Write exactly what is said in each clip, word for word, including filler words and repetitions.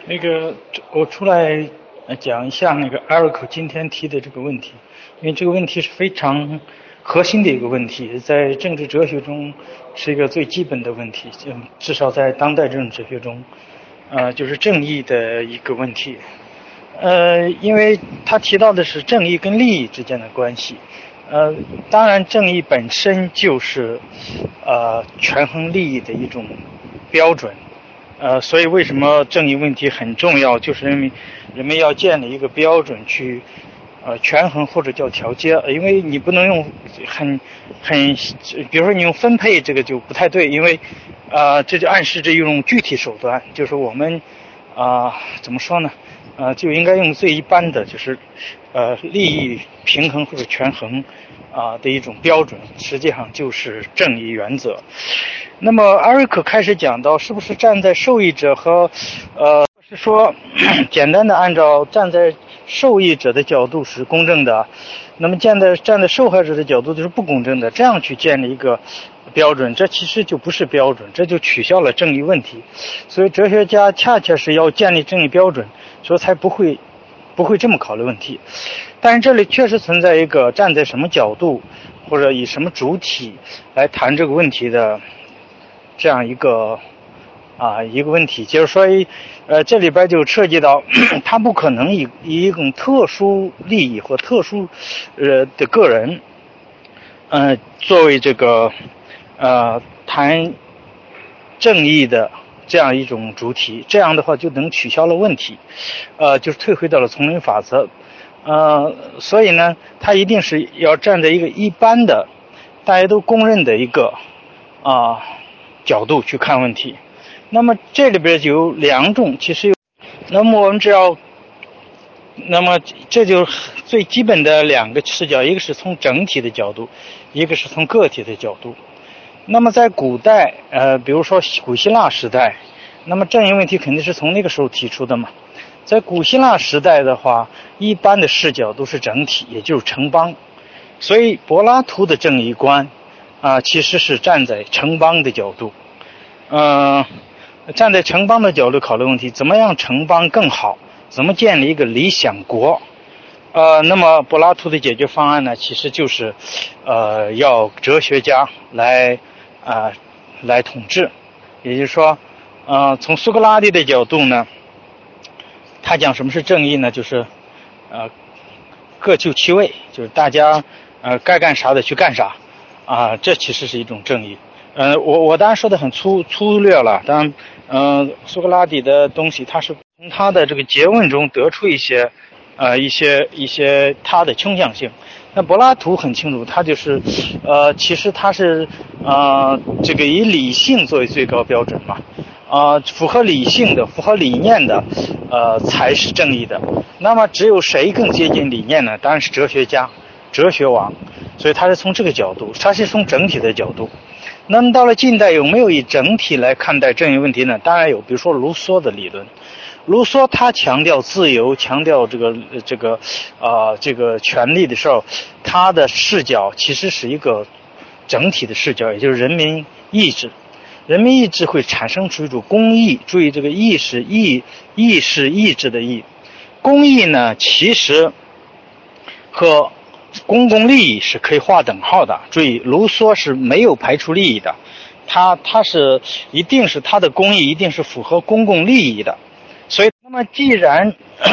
那个，我出来讲一下那个艾瑞克今天提的这个问题，因为这个问题是非常核心的一个问题，在政治哲学中是一个最基本的问题，至少在当代政治哲学中，呃，就是正义的一个问题。呃，因为他提到的是正义跟利益之间的关系，呃，当然正义本身就是呃权衡利益的一种标准。呃，所以为什么正义问题很重要？就是因为人们要建立一个标准去，呃，权衡或者叫调节，因为你不能用很很，比如说你用分配这个就不太对，因为，呃，这就暗示着一种具体手段，就是我们，啊、呃，怎么说呢？呃，就应该用最一般的，就是，呃，利益平衡或者权衡啊、呃、的一种标准，实际上就是正义原则。那么艾瑞克开始讲到，是不是站在受益者和，呃，是说简单的按照站在受益者的角度是公正的，那么站在站在受害者的角度就是不公正的，这样去建立一个标准，这其实就不是标准，这就取消了正义问题。所以哲学家恰恰是要建立正义标准，所以才不会不会这么考虑问题。但是这里确实存在一个站在什么角度或者以什么主体来谈这个问题的这样一个啊一个问题，就是说，呃，这里边就涉及到，他不可能以以一种特殊利益或特殊呃的个人，呃，作为这个呃谈正义的这样一种主体，这样的话就能取消了问题，呃，就是退回到了丛林法则，呃，所以呢，他一定是要站在一个一般的，大家都公认的一个啊。呃角度去看问题。那么这里边就有两种，其实有，那么我们只要，那么这就最基本的两个视角，一个是从整体的角度，一个是从个体的角度。那么在古代，呃，比如说古希腊时代，那么正义问题肯定是从那个时候提出的嘛。在古希腊时代的话，一般的视角都是整体，也就是城邦。所以柏拉图的正义观啊、呃，其实是站在城邦的角度，嗯、呃，站在城邦的角度考虑问题，怎么样城邦更好？怎么建立一个理想国？呃，那么柏拉图的解决方案呢，其实就是，呃，要哲学家来啊、呃、来统治，也就是说，呃，从苏格拉底的角度呢，他讲什么是正义呢？就是，呃，各就其位，就是大家呃该干啥的去干啥，啊，这其实是一种正义。呃，我我当然说的很粗粗略了，当然，嗯、呃，苏格拉底的东西，他是从他的这个诘问中得出一些，呃，一些一些他的倾向性。那柏拉图很清楚，他就是，呃，其实他是，呃，这个以理性作为最高标准嘛。啊、呃，符合理性的、符合理念的，呃，才是正义的。那么，只有谁更接近理念呢？当然是哲学家、哲学王。所以他是从这个角度，他是从整体的角度。那么到了近代，有没有以整体来看待正义问题呢？当然有，比如说卢梭的理论。卢梭他强调自由，强调这个这个啊、呃、这个权利的时候，他的视角其实是一个整体的视角，也就是人民意志。人民意志会产生出一种公义，注意这个义是义，义是意志的义。公义呢，其实和公共利益是可以划等号的。注意，卢梭是没有排除利益的，他他是一定是他的公义一定是符合公共利益的。所以，那么既然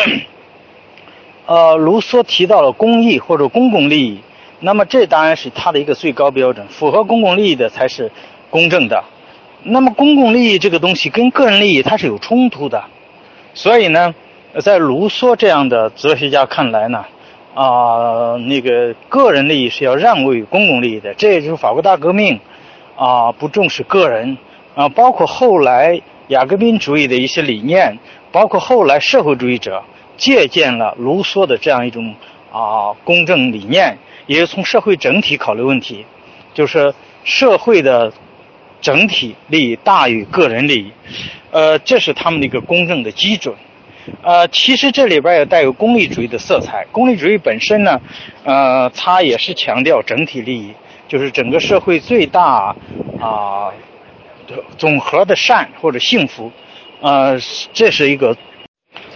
呃卢梭提到了公益或者公共利益，那么这当然是他的一个最高标准，符合公共利益的才是公正的。那么公共利益这个东西跟个人利益它是有冲突的，所以呢，在卢梭这样的哲学家看来呢，啊、呃，那个个人利益是要让位于公共利益的，这也就是法国大革命啊、呃、不重视个人啊、呃，包括后来雅各宾主义的一些理念，包括后来社会主义者借鉴了卢梭的这样一种啊、呃、公正理念，也是从社会整体考虑问题，就是社会的整体利益大于个人利益，呃，这是他们的一个公正的基准。呃，其实这里边也带有功利主义的色彩。功利主义本身呢，呃，它也是强调整体利益，就是整个社会最大啊、呃、总和的善或者幸福，呃，这是一个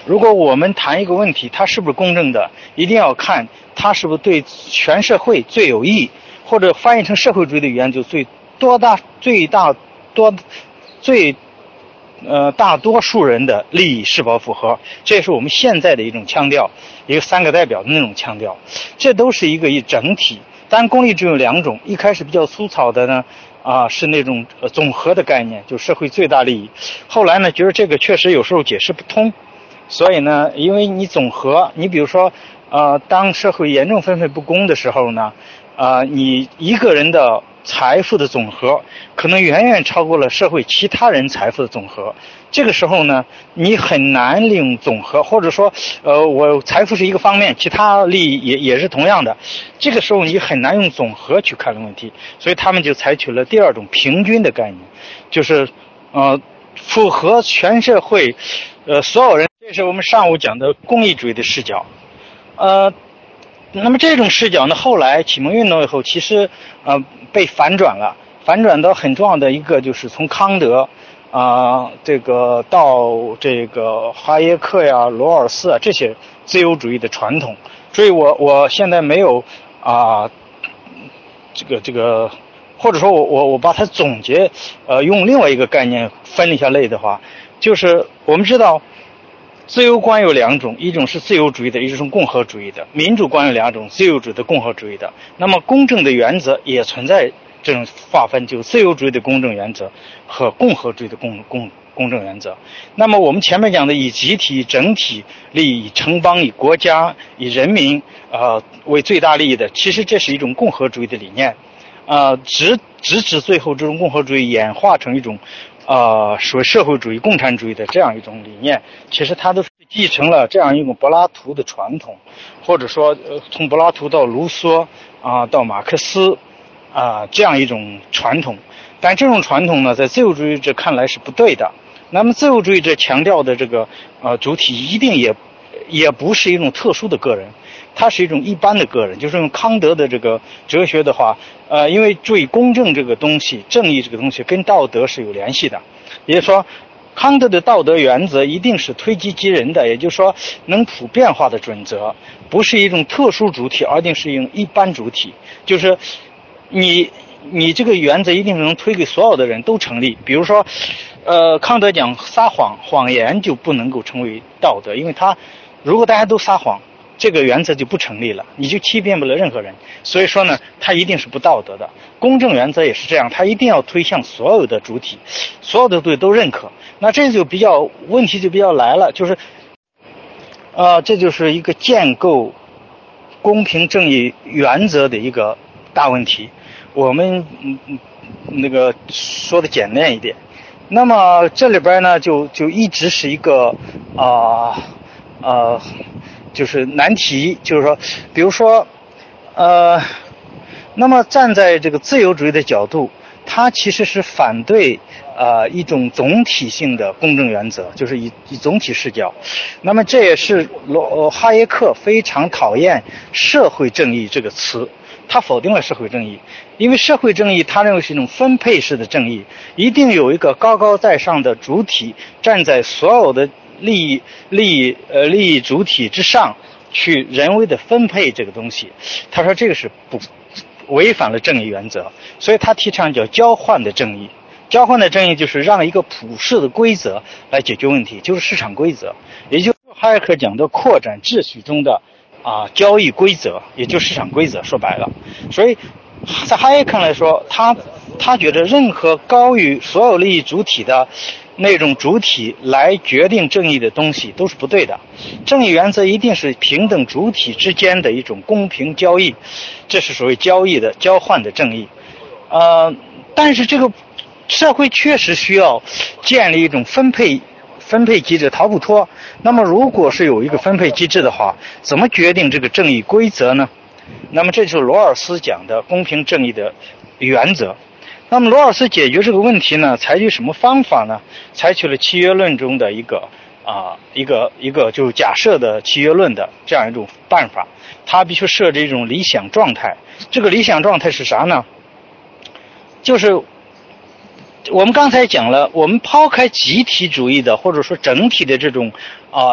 如果我们谈一个问题，它是不是公正的，一定要看它是不是对全社会最有益，或者翻译成社会主义的语言就最多大最大多最呃大多数人的利益是否符合，这也是我们现在的一种强调，一个三个代表的那种强调，这都是一个一整体。当然功利只有两种，一开始比较粗糙的呢啊是那种呃总和的概念，就社会最大利益，后来呢觉得这个确实有时候解释不通，所以呢因为你总和，你比如说呃当社会严重分配不公的时候呢啊、呃、你一个人的财富的总和可能远远超过了社会其他人财富的总和，这个时候呢你很难利用总和，或者说呃我财富是一个方面，其他利益也也是同样的，这个时候你很难用总和去看问题，所以他们就采取了第二种平均的概念，就是呃符合全社会呃所有人，这是我们上午讲的公益主义的视角。呃那么这种视角呢，后来启蒙运动以后其实呃被反转了，反转到很重要的一个就是从康德啊、呃、这个到这个哈耶克呀、罗尔斯啊这些自由主义的传统，所以我我现在没有啊、呃、这个这个或者说我我我把它总结呃用另外一个概念分一下类的话，就是我们知道自由观有两种，一种是自由主义的，一种是共和主义的。民主观有两种，自由主义的、共和主义的。那么公正的原则也存在这种划分，就自由主义的公正原则和共和主义的公公公正原则。那么我们前面讲的以集体、整体利益、以城邦、以国家、以人民呃为最大利益的，其实这是一种共和主义的理念。呃，直直至最后，这种共和主义演化成一种呃属于社会主义、共产主义的这样一种理念，其实它都是继承了这样一种柏拉图的传统，或者说呃从柏拉图到卢梭啊、呃、到马克思啊、呃、这样一种传统。但这种传统呢，在自由主义者看来是不对的。那么自由主义者强调的这个呃主体一定也也不是一种特殊的个人，它是一种一般的个人，就是用康德的这个哲学的话，呃，因为注意公正这个东西，正义这个东西跟道德是有联系的，也就是说，康德的道德原则一定是推己及人的，也就是说能普遍化的准则，不是一种特殊主体，而定是一种一般主体，就是你你这个原则一定能推给所有的人都成立。比如说，呃，康德讲撒谎，谎言就不能够成为道德，因为他如果大家都撒谎，这个原则就不成立了，你就欺骗不了任何人。所以说呢，它一定是不道德的。公正原则也是这样，它一定要推向所有的主体，所有的对都认可。那这就比较问题就比较来了，就是呃，这就是一个建构公平正义原则的一个大问题。我们嗯嗯那个说的简练一点，那么这里边呢就就一直是一个啊呃。呃就是难题，就是说比如说呃那么站在这个自由主义的角度，它其实是反对呃一种总体性的公正原则，就是以以总体视角。那么这也是罗哈耶克非常讨厌社会正义这个词，他否定了社会正义，因为社会正义他认为是一种分配式的正义，一定有一个高高在上的主体站在所有的利益利益呃利益主体之上去人为的分配这个东西。他说这个是不违反了正义原则，所以他提倡叫交换的正义。交换的正义就是让一个普世的规则来解决问题，就是市场规则，也就是哈耶克讲的扩展秩序中的啊交易规则，也就是市场规则，说白了。所以在哈耶克来说，他他觉得任何高于所有利益主体的那种主体来决定正义的东西都是不对的。正义原则一定是平等主体之间的一种公平交易，这是所谓交易的交换的正义。呃，但是这个社会确实需要建立一种分配分配机制，逃不脱。那么如果是有一个分配机制的话，怎么决定这个正义规则呢？那么这就是罗尔斯讲的公平正义的原则。那么罗尔斯解决这个问题呢，采取什么方法呢？采取了契约论中的一个啊、呃、一个一个就是假设的契约论的这样一种办法。他必须设置一种理想状态。这个理想状态是啥呢？就是我们刚才讲了，我们抛开集体主义的或者说整体的这种啊、呃、正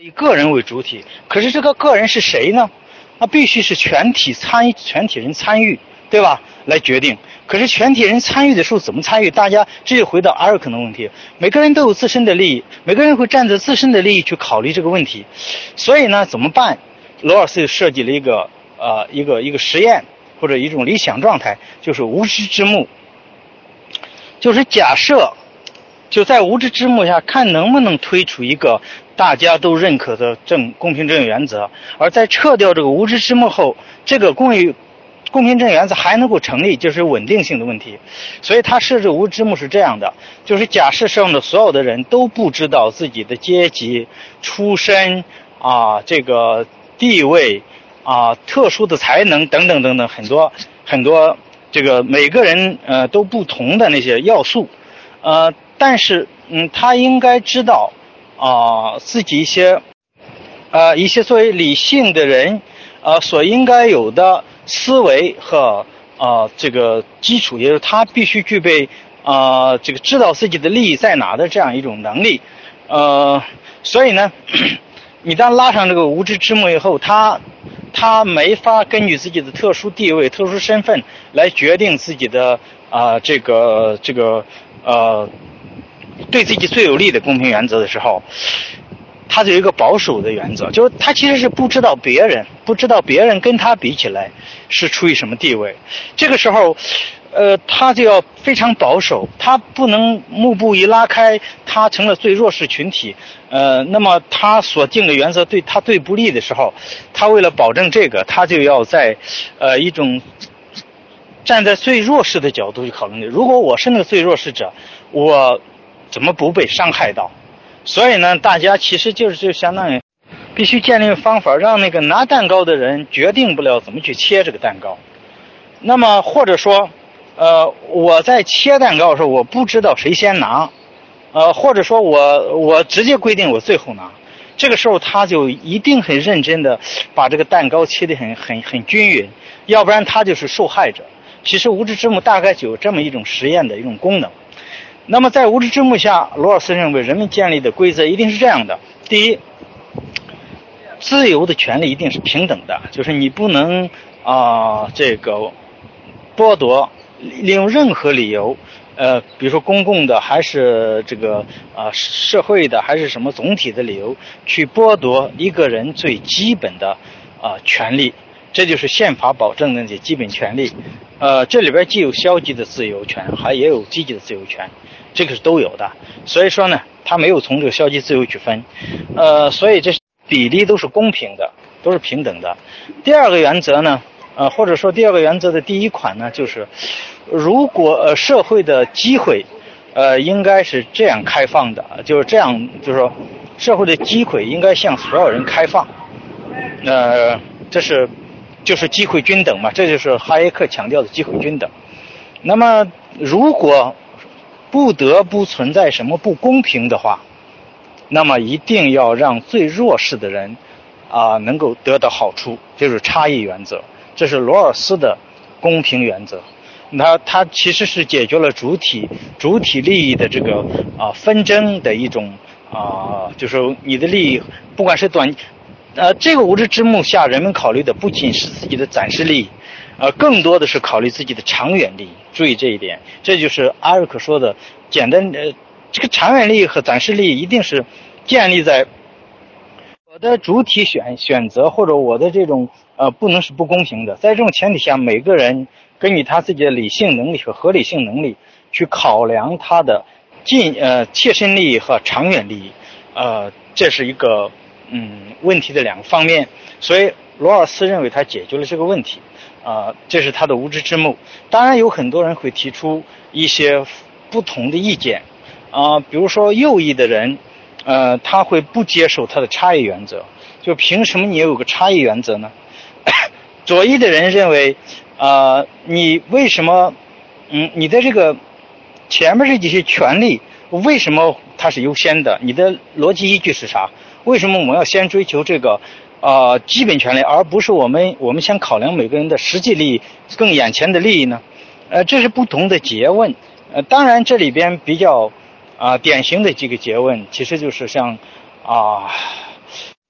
以个人为主体，可是这个个人是谁呢？那必须是全体参与，全体人参与，对吧？来决定。可是全体人参与的时候怎么参与？大家这就回到阿尔肯的问题，每个人都有自身的利益，每个人会站在自身的利益去考虑这个问题。所以呢，怎么办？罗尔斯就设计了一个呃一个一个实验或者一种理想状态，就是无知之幕，就是假设。就在无知之幕下，看能不能推出一个大家都认可的正公平正义原则，而在撤掉这个无知之幕后，这个公义公平正义原则还能够成立，就是稳定性的问题。所以他设置无知之幕是这样的，就是假设上的所有的人都不知道自己的阶级、出身啊、这个地位啊、特殊的才能等等等等很多很多这个每个人呃都不同的那些要素，呃。但是，嗯，他应该知道，啊、呃，自己一些，呃，一些作为理性的人，呃，所应该有的思维和呃这个基础，也就是他必须具备，呃，这个知道自己的利益在哪的这样一种能力，呃，所以呢，你当拉上这个无知之幕以后，他他没法根据自己的特殊地位、特殊身份来决定自己的啊、呃、这个这个呃。对自己最有利的公平原则的时候，他有一个保守的原则，就是他其实是不知道别人，不知道别人跟他比起来是处于什么地位。这个时候，呃，他就要非常保守，他不能幕布一拉开，他成了最弱势群体。呃，那么他所定的原则对他最不利的时候，他为了保证这个，他就要在呃一种站在最弱势的角度去考虑。如果我是那个最弱势者，我怎么不被伤害到？所以呢，大家其实就是就相当于必须建立一个方法，让那个拿蛋糕的人决定不了怎么去切这个蛋糕。那么或者说，呃，我在切蛋糕的时候，我不知道谁先拿，呃，或者说我我直接规定我最后拿。这个时候他就一定很认真的把这个蛋糕切得很很很均匀，要不然他就是受害者。其实无知之幕大概就有这么一种实验的一种功能。那么在无知之幕下，罗尔斯认为人们建立的规则一定是这样的：第一，自由的权利一定是平等的，就是你不能啊、呃、这个剥夺，利用任何理由，呃，比如说公共的还是这个啊、呃、社会的还是什么总体的理由，去剥夺一个人最基本的啊、呃、权利。这就是宪法保证的那些基本权利，呃，这里边既有消极的自由权，还也有积极的自由权，这个是都有的。所以说呢，他没有从这个消极自由去分，呃，所以这比例都是公平的，都是平等的。第二个原则呢，呃，或者说第二个原则的第一款呢，就是如果呃社会的机会，呃，应该是这样开放的，就是这样，就是说社会的机会应该向所有人开放，呃，这是。就是机会均等嘛，这就是哈耶克强调的机会均等。那么如果不得不存在什么不公平的话，那么一定要让最弱势的人啊、呃、能够得到好处，就是差异原则，这是罗尔斯的公平原则。那它其实是解决了主体主体利益的这个啊、呃、纷争的一种啊、呃，就是你的利益不管是短。呃，这个无知之幕下，人们考虑的不仅是自己的暂时利益，呃，更多的是考虑自己的长远利益。注意这一点，这就是阿尔克说的简单。呃，这个长远利益和暂时利益一定是建立在我的主体选选择或者我的这种呃不能是不公平的。在这种前提下，每个人根据他自己的理性能力和合理性能力去考量他的近呃切身利益和长远利益。呃，这是一个。嗯，问题的两个方面，所以罗尔斯认为他解决了这个问题，啊、呃，这是他的无知之幕。当然，有很多人会提出一些不同的意见，啊、呃，比如说右翼的人，呃，他会不接受他的差异原则，就凭什么你有个差异原则呢？左翼的人认为，啊、呃，你为什么，嗯，你的这个前面这些权利，为什么它是优先的？你的逻辑依据是啥？为什么我们要先追求这个呃基本权利，而不是我们我们先考量每个人的实际利益更眼前的利益呢？呃，这是不同的诘问。呃，当然这里边比较啊、呃、典型的几个诘问，其实就是像啊。呃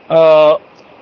呃，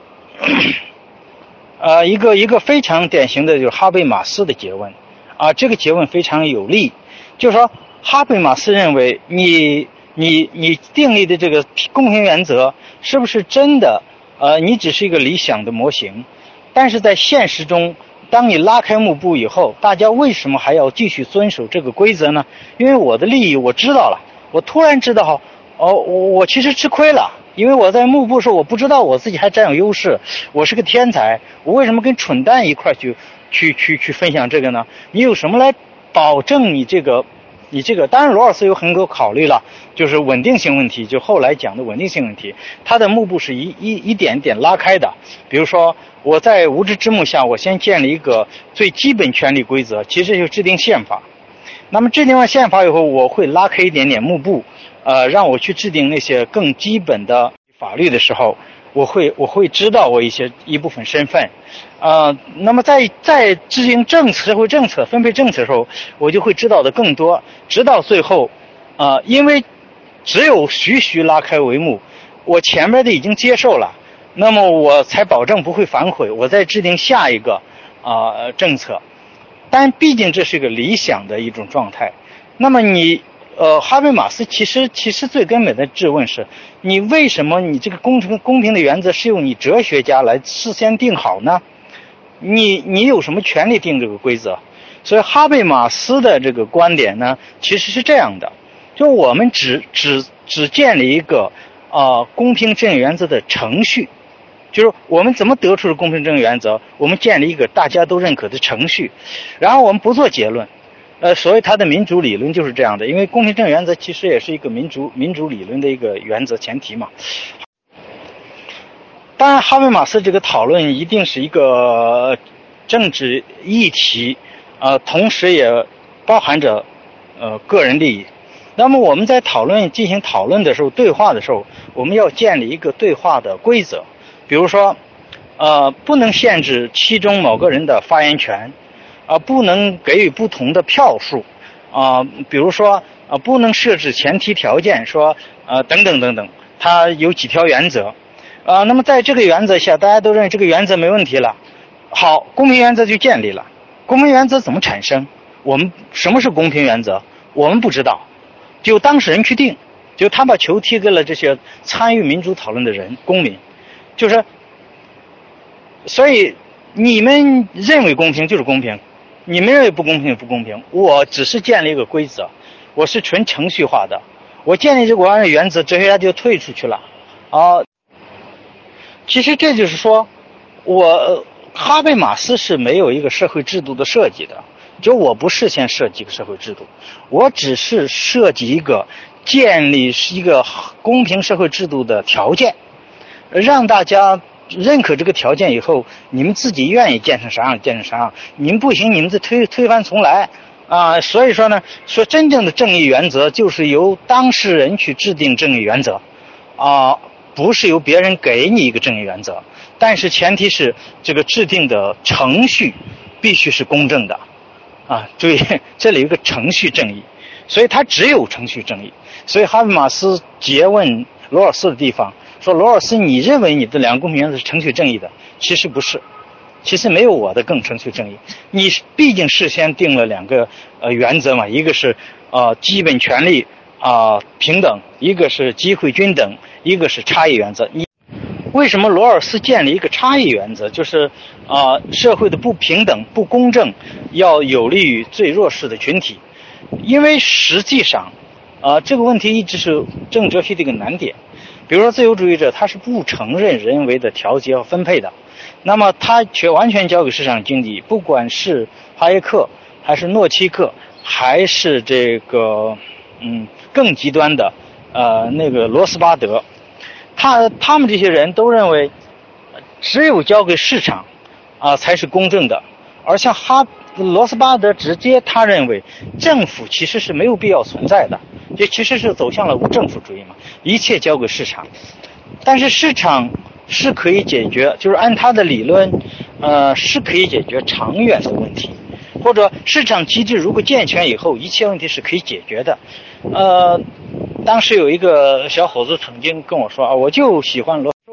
呃，一个一个非常典型的就是哈贝马斯的诘问啊，这个诘问非常有力，就是说哈贝马斯认为你你你订立的这个公平原则是不是真的？呃，你只是一个理想的模型，但是在现实中，当你拉开幕布以后，大家为什么还要继续遵守这个规则呢？因为我的利益我知道了，我突然知道，哦，我我其实吃亏了，因为我在幕布时候我不知道我自己还占有优势，我是个天才，我为什么跟蠢蛋一块去去去去分享这个呢？你有什么来保证你这个？你这个当然罗尔斯有很多考虑了，就是稳定性问题，就后来讲的稳定性问题，他的幕布是一一一点点拉开的。比如说我在无知之幕下，我先建立一个最基本权利规则，其实就制定宪法。那么制定完宪法以后，我会拉开一点点幕布，呃，让我去制定那些更基本的法律的时候，我会我会知道我一些一部分身份，呃，那么在在制定政策、社会政策、分配政策的时候，我就会知道的更多，直到最后，呃，因为只有徐徐拉开帷幕，我前面的已经接受了，那么我才保证不会反悔，我再制定下一个啊、呃、政策。但毕竟这是一个理想的一种状态，那么你呃，哈贝马斯其实其实最根本的质问是，你为什么你这个公平公平的原则是由你哲学家来事先定好呢？你你有什么权利定这个规则？所以哈贝马斯的这个观点呢，其实是这样的，就我们只只只建立一个啊、呃、公平正义原则的程序。就是我们怎么得出的公平正义原则？我们建立一个大家都认可的程序，然后我们不做结论。呃，所以他的民主理论就是这样的，因为公平正义原则其实也是一个民主民主理论的一个原则前提嘛。当然，哈贝马斯这个讨论一定是一个政治议题，呃，同时也包含着呃个人利益。那么我们在讨论进行讨论的时候，对话的时候，我们要建立一个对话的规则。比如说，呃，不能限制其中某个人的发言权，啊、呃，不能给予不同的票数，啊、呃，比如说，啊、呃，不能设置前提条件，说，呃，等等等等，它有几条原则，啊、呃，那么在这个原则下，大家都认为这个原则没问题了，好，公平原则就建立了。公平原则怎么产生？我们什么是公平原则？我们不知道，就当事人去定，就他把球踢给了这些参与民主讨论的人，公民。就是，所以你们认为公平就是公平，你们认为不公平就不公平。我只是建立一个规则，我是纯程序化的。我建立这个按照原则，哲学家就退出去了。啊，其实这就是说，我哈贝马斯是没有一个社会制度的设计的，就我不事先设计一个社会制度，我只是设计一个建立一个公平社会制度的条件。让大家认可这个条件以后，你们自己愿意建成啥样建成啥样，你们不行你们再推推翻重来啊、呃！所以说呢，说真正的正义原则就是由当事人去制定正义原则啊、呃，不是由别人给你一个正义原则，但是前提是这个制定的程序必须是公正的啊！注意，这里有一个程序正义，所以它只有程序正义。所以哈贝马斯诘问罗尔斯的地方说，罗尔斯，你认为你的两个公平原则是程序正义的？其实不是，其实没有我的更程序正义。你毕竟事先定了两个呃原则嘛，一个是呃基本权利啊、呃、平等，一个是机会均等，一个是差异原则。你为什么罗尔斯建立一个差异原则？就是啊、呃、社会的不平等、不公正要有利于最弱势的群体，因为实际上啊、呃、这个问题一直是政治哲学的一个难点。比如说自由主义者他是不承认人为的调节和分配的，那么他却完全交给市场经济，不管是哈耶克还是诺契克还是这个嗯更极端的呃那个罗斯巴德，他他们这些人都认为只有交给市场啊、呃、才是公正的，而像哈罗斯巴德直接他认为政府其实是没有必要存在的，这其实是走向了无政府主义嘛，一切交给市场。但是市场是可以解决，就是按他的理论呃是可以解决长远的问题，或者市场机制如果健全以后，一切问题是可以解决的。呃当时有一个小伙子曾经跟我说啊，我就喜欢罗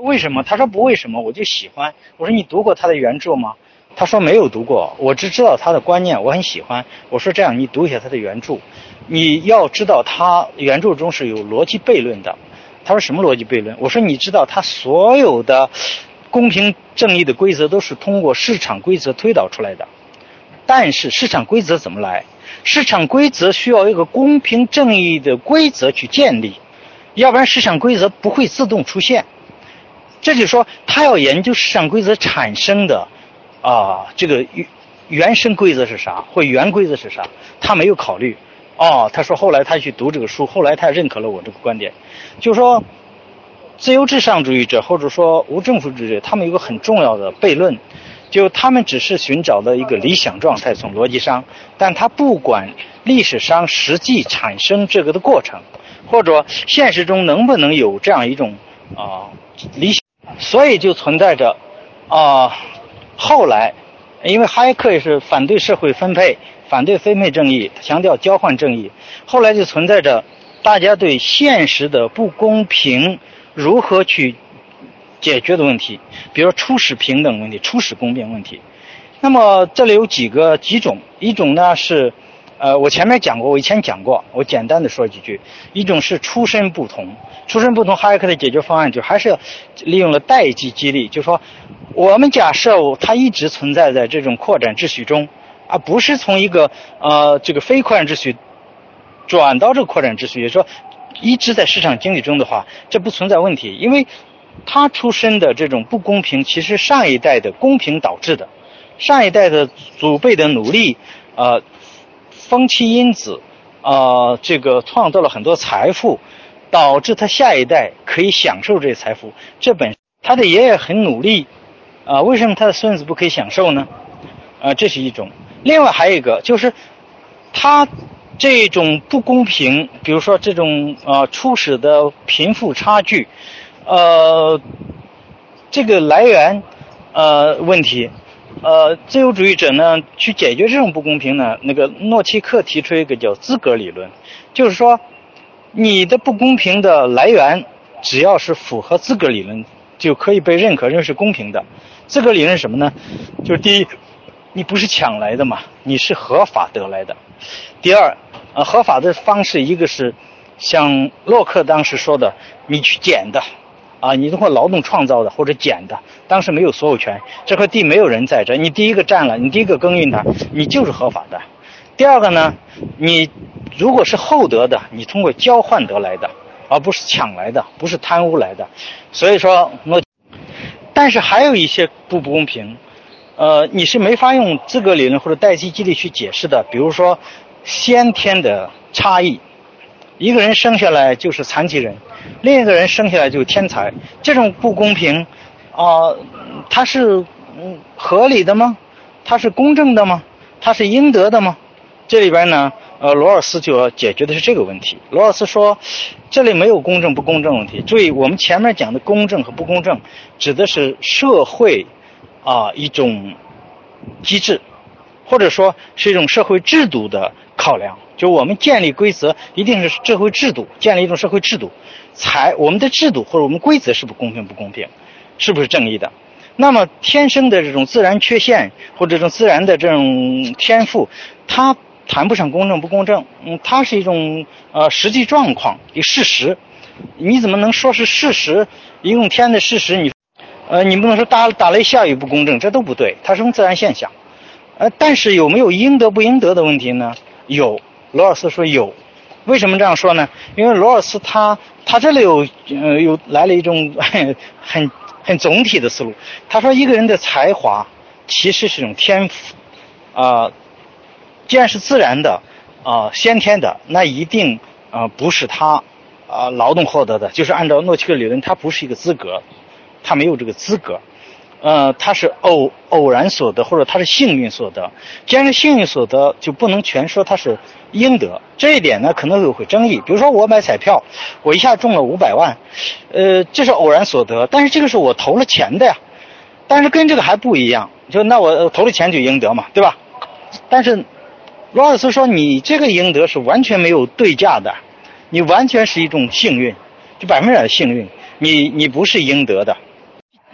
为什么？他说不为什么，我就喜欢。我说你读过他的原著吗？他说没有读过，我只知道他的观念，我很喜欢。我说这样，你读一下他的原著，你要知道他原著中是有逻辑悖论的。他说什么逻辑悖论？我说你知道他所有的公平正义的规则都是通过市场规则推导出来的，但是市场规则怎么来？市场规则需要一个公平正义的规则去建立，要不然市场规则不会自动出现。这就是说他要研究市场规则产生的啊、呃，这个原生规则是啥，或原规则是啥，他没有考虑。哦，他说后来他去读这个书，后来他认可了我这个观点，就是说自由至上主义者或者说无政府主义者，他们有一个很重要的悖论，就他们只是寻找的一个理想状态，从逻辑上，但他不管历史上实际产生这个的过程，或者现实中能不能有这样一种啊、呃、理想，所以就存在着啊、呃、后来，因为哈耶克也是反对社会分配，反对分配正义，强调交换正义，后来就存在着大家对现实的不公平如何去解决的问题，比如初始平等问题、初始公平问题。那么这里有几个几种，一种呢是呃我前面讲过，我以前讲过，我简单的说几句。一种是出身不同，出身不同，哈耶克的解决方案就还是利用了代际激励，就是说我们假设它一直存在在这种扩展秩序中，而不是从一个呃这个非扩展秩序转到这个扩展秩序，也就是说一直在市场经济中的话，这不存在问题，因为他出身的这种不公平，其实上一代的公平导致的，上一代的祖辈的努力，呃，风气因子，呃，这个创造了很多财富，导致他下一代可以享受这些财富。这本他的爷爷很努力，啊、呃，为什么他的孙子不可以享受呢？啊、呃，这是一种。另外还有一个就是他这种不公平，比如说这种呃初始的贫富差距，呃，这个来源呃问题，呃，自由主义者呢去解决这种不公平呢，那个诺奇克提出一个叫资格理论，就是说你的不公平的来源只要是符合资格理论，就可以被认可，认为是公平的。资格理论是什么呢？就是第一，你不是抢来的嘛，你是合法得来的。第二，呃，合法的方式，一个是像洛克当时说的，你去捡的，啊，你通过劳动创造的或者捡的，当时没有所有权，这块地没有人在这，你第一个占了，你第一个耕耘它，你就是合法的。第二个呢，你如果是厚得的，你通过交换得来的，而不是抢来的，不是贪污来的。所以说，诺，但是还有一些不不公平。呃，你是没法用资格理论或者代际激励去解释的，比如说先天的差异，一个人生下来就是残疾人，另一个人生下来就是天才，这种不公平啊、呃，它是嗯合理的吗？它是公正的吗？它是应得的吗？这里边呢，呃，罗尔斯就要解决的是这个问题。罗尔斯说，这里没有公正不公正问题。注意，我们前面讲的公正和不公正，指的是社会啊、呃、一种机制，或者说是一种社会制度的考量。就我们建立规则，一定是社会制度，建立一种社会制度，才我们的制度或者我们规则是不公平不公平，是不是正义的？那么天生的这种自然缺陷或者这种自然的这种天赋，它谈不上公正不公正，嗯，它是一种呃实际状况，一事实。你怎么能说是事实？一种天的事实，你呃你不能说打打雷下雨不公正，这都不对，它是种自然现象。呃，但是有没有应得不应得的问题呢？有，罗尔斯说有。为什么这样说呢？因为罗尔斯他他这里有呃有来了一种很很很总体的思路。他说一个人的才华其实是一种天赋，啊、呃，既然是自然的啊、呃、先天的，那一定啊、呃、不是他啊、呃、劳动获得的，就是按照诺奇克理论，他不是一个资格，他没有这个资格。呃，他是偶偶然所得，或者他是幸运所得。既然是幸运所得，就不能全说他是应得。这一点呢，可能有会争议。比如说，我买彩票，我一下中了五百万，呃，这是偶然所得，但是这个是我投了钱的呀。但是跟这个还不一样，就那我投了钱就应得嘛，对吧？但是罗尔斯说，你这个应得是完全没有对价的，你完全是一种幸运，就百分之百的幸运，你你不是应得的。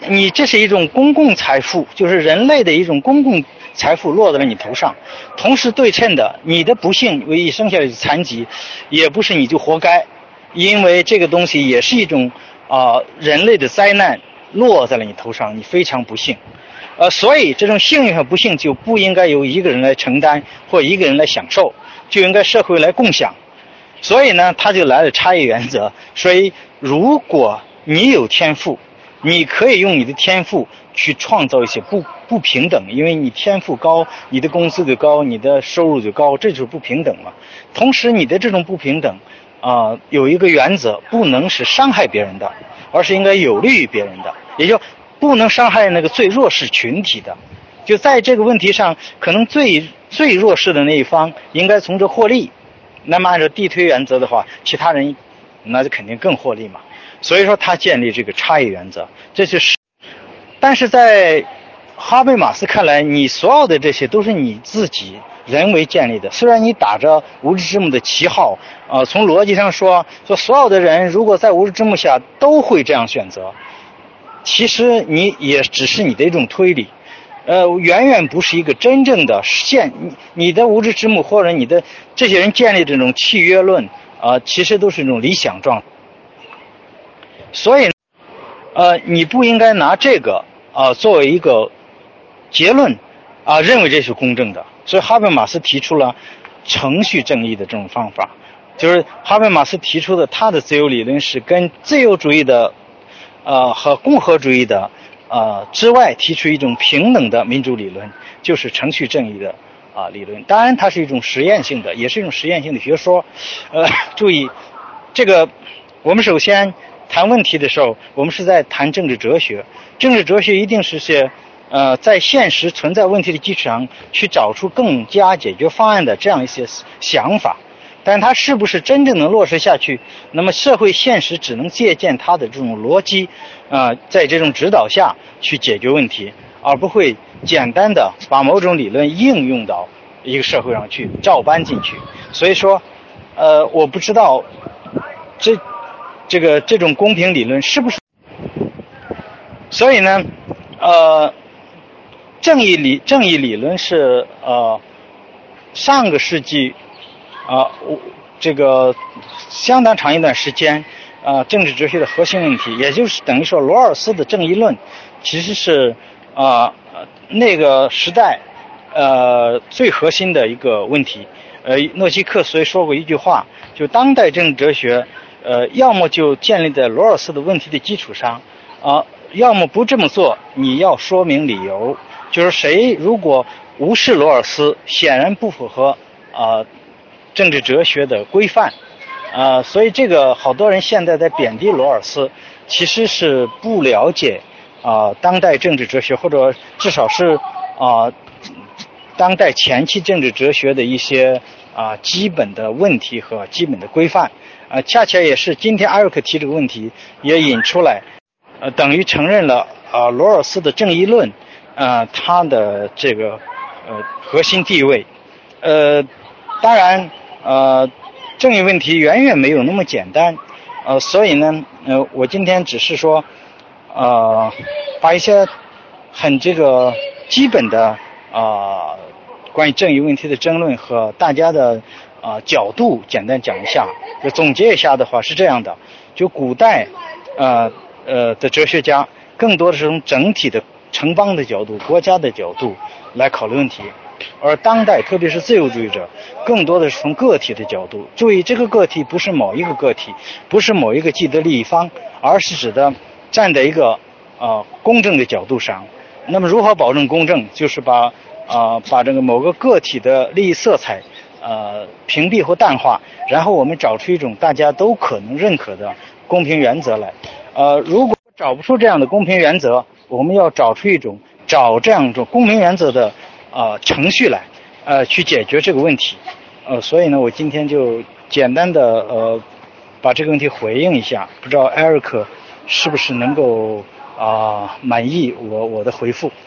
你这是一种公共财富，就是人类的一种公共财富落在了你头上，同时对称的，你的不幸唯一生下来的残疾，也不是你就活该，因为这个东西也是一种啊、呃、人类的灾难落在了你头上，你非常不幸。呃，所以这种幸运和不幸就不应该由一个人来承担或一个人来享受，就应该社会来共享。所以呢，他就来了差异原则。所以，如果你有天赋，你可以用你的天赋去创造一些不不平等，因为你天赋高，你的工资就高，你的收入就高，这就是不平等嘛。同时，你的这种不平等啊、呃，有一个原则，不能是伤害别人的，而是应该有利于别人的，也就不能伤害那个最弱势群体的。就在这个问题上，可能最最弱势的那一方应该从这获利。那么按照递推原则的话，其他人那就肯定更获利嘛。所以说他建立这个差异原则，这就是。但是在哈贝马斯看来，你所有的这些都是你自己人为建立的。虽然你打着无知之幕的旗号，呃，从逻辑上说，说所有的人如果在无知之幕下都会这样选择，其实你也只是你的一种推理。呃，远远不是一个真正的现你你的无知之幕或者你的这些人建立这种契约论啊、呃，其实都是一种理想状态。所以，呃，你不应该拿这个啊、呃、作为一个结论啊、呃，认为这是公正的。所以哈贝马斯提出了程序正义的这种方法，就是哈贝马斯提出的他的自由理论是跟自由主义的呃和共和主义的。呃，之外提出一种平等的民主理论，就是程序正义的啊、呃、理论。当然，它是一种实验性的，也是一种实验性的学说。呃，注意，这个我们首先谈问题的时候，我们是在谈政治哲学。政治哲学一定是些呃在现实存在问题的基础上去找出更佳解决方案的这样一些想法。但它是不是真正能落实下去？那么社会现实只能借鉴它的这种逻辑，啊、呃，在这种指导下去解决问题，而不会简单的把某种理论应用到一个社会上去，照搬进去。所以说，呃，我不知道这这个这种公平理论是不是？所以呢，呃，正义理正义理论是呃上个世纪。啊，我这个相当长一段时间，啊，政治哲学的核心问题，也就是等于说罗尔斯的正义论，其实是啊那个时代呃最核心的一个问题。呃，诺基克所以说过一句话，就当代政治哲学，呃，要么就建立在罗尔斯的问题的基础上，啊，要么不这么做，你要说明理由，就是谁如果无视罗尔斯，显然不符合啊。政治哲学的规范，啊、呃，所以这个好多人现在在贬低罗尔斯，其实是不了解啊、呃、当代政治哲学，或者至少是啊、呃、当代前期政治哲学的一些啊、呃、基本的问题和基本的规范啊、呃，恰恰也是今天艾瑞克提这个问题也引出来，呃，等于承认了啊、呃、罗尔斯的正义论，呃，他的这个呃核心地位，呃，当然。呃，正义问题远远没有那么简单，呃，所以呢，呃，我今天只是说，呃，把一些很这个基本的啊、呃、关于正义问题的争论和大家的啊、呃、角度简单讲一下。就总结一下的话是这样的，就古代呃呃的哲学家更多的是从整体的城邦的角度、国家的角度来考虑问题。而当代特别是自由主义者更多的是从个体的角度，注意这个个体不是某一个个体，不是某一个既得利益方，而是指的站在一个呃公正的角度上。那么如何保证公正，就是把啊、呃、把这个某个个体的利益色彩呃屏蔽或淡化，然后我们找出一种大家都可能认可的公平原则来。呃如果找不出这样的公平原则，我们要找出一种找这样一种公平原则的啊、呃、程序来呃去解决这个问题。呃所以呢我今天就简单的呃把这个问题回应一下，不知道艾瑞克是不是能够啊、呃、满意我我的回复。